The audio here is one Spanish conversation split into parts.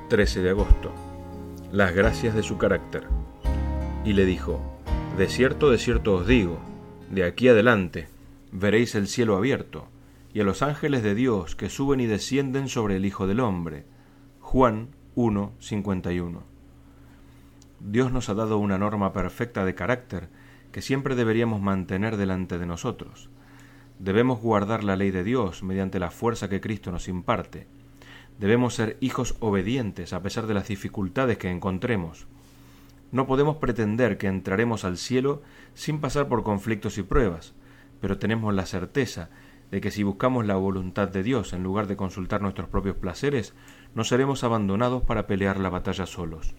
13 de agosto. Las gracias de su carácter. Y le dijo: de cierto os digo, de aquí adelante veréis el cielo abierto, y a los ángeles de Dios que suben y descienden sobre el Hijo del Hombre. Juan 1:51. Dios nos ha dado una norma perfecta de carácter que siempre deberíamos mantener delante de nosotros. Debemos guardar la ley de Dios mediante la fuerza que Cristo nos imparte. Debemos ser hijos obedientes a pesar de las dificultades que encontremos. No podemos pretender que entraremos al cielo sin pasar por conflictos y pruebas, pero tenemos la certeza de que si buscamos la voluntad de Dios en lugar de consultar nuestros propios placeres, no seremos abandonados para pelear la batalla solos.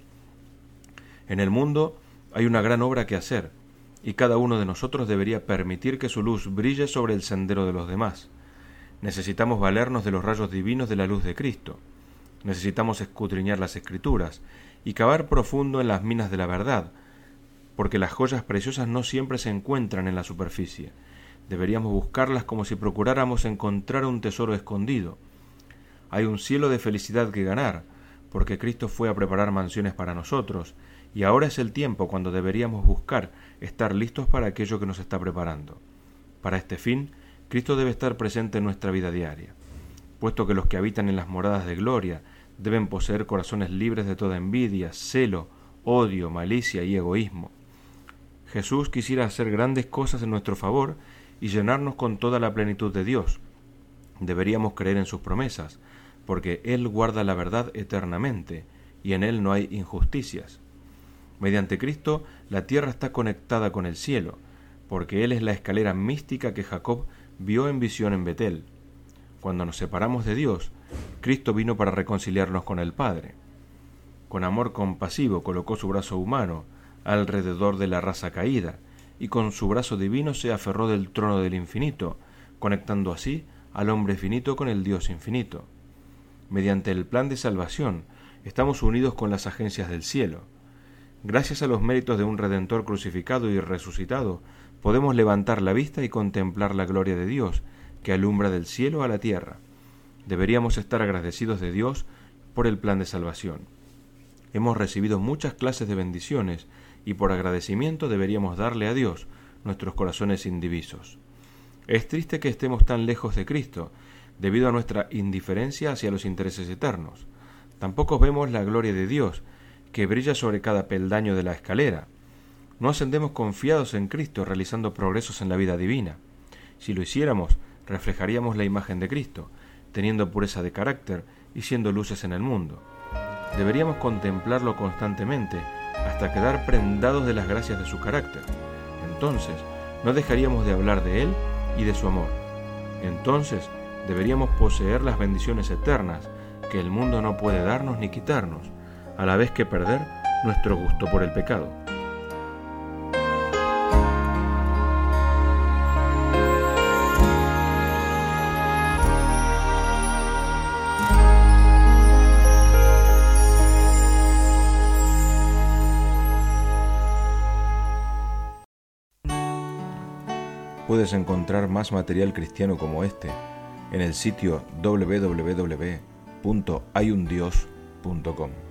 En el mundo hay una gran obra que hacer, y cada uno de nosotros debería permitir que su luz brille sobre el sendero de los demás. Necesitamos valernos de los rayos divinos de la luz de Cristo. Necesitamos escudriñar las Escrituras y cavar profundo en las minas de la verdad, porque las joyas preciosas no siempre se encuentran en la superficie. Deberíamos buscarlas como si procuráramos encontrar un tesoro escondido. Hay un cielo de felicidad que ganar, porque Cristo fue a preparar mansiones para nosotros, y ahora es el tiempo cuando deberíamos buscar estar listos para aquello que nos está preparando. Para este fin, Cristo debe estar presente en nuestra vida diaria, puesto que los que habitan en las moradas de gloria deben poseer corazones libres de toda envidia, celo, odio, malicia y egoísmo. Jesús quisiera hacer grandes cosas en nuestro favor y llenarnos con toda la plenitud de Dios. Deberíamos creer en sus promesas, porque Él guarda la verdad eternamente, y en Él no hay injusticias. Mediante Cristo, la tierra está conectada con el cielo, porque Él es la escalera mística que Jacob vio en visión en Betel. Cuando nos separamos de Dios, Cristo vino para reconciliarnos con el Padre. Con amor compasivo colocó su brazo humano alrededor de la raza caída, y con su brazo divino se aferró del trono del infinito, conectando así al hombre finito con el Dios infinito. Mediante el plan de salvación, estamos unidos con las agencias del cielo. Gracias a los méritos de un Redentor crucificado y resucitado, podemos levantar la vista y contemplar la gloria de Dios, que alumbra del cielo a la tierra. Deberíamos estar agradecidos de Dios por el plan de salvación. Hemos recibido muchas clases de bendiciones, y por agradecimiento deberíamos darle a Dios nuestros corazones indivisos. Es triste que estemos tan lejos de Cristo, debido a nuestra indiferencia hacia los intereses eternos. Tampoco vemos la gloria de Dios, que brilla sobre cada peldaño de la escalera. No ascendemos confiados en Cristo, realizando progresos en la vida divina. Si lo hiciéramos, reflejaríamos la imagen de Cristo, teniendo pureza de carácter y siendo luces en el mundo. Deberíamos contemplarlo constantemente hasta quedar prendados de las gracias de su carácter. Entonces, no dejaríamos de hablar de Él y de su amor. Entonces, deberíamos poseer las bendiciones eternas que el mundo no puede darnos ni quitarnos, a la vez que perder nuestro gusto por el pecado. Puedes encontrar más material cristiano como este en el sitio www.hayundios.com.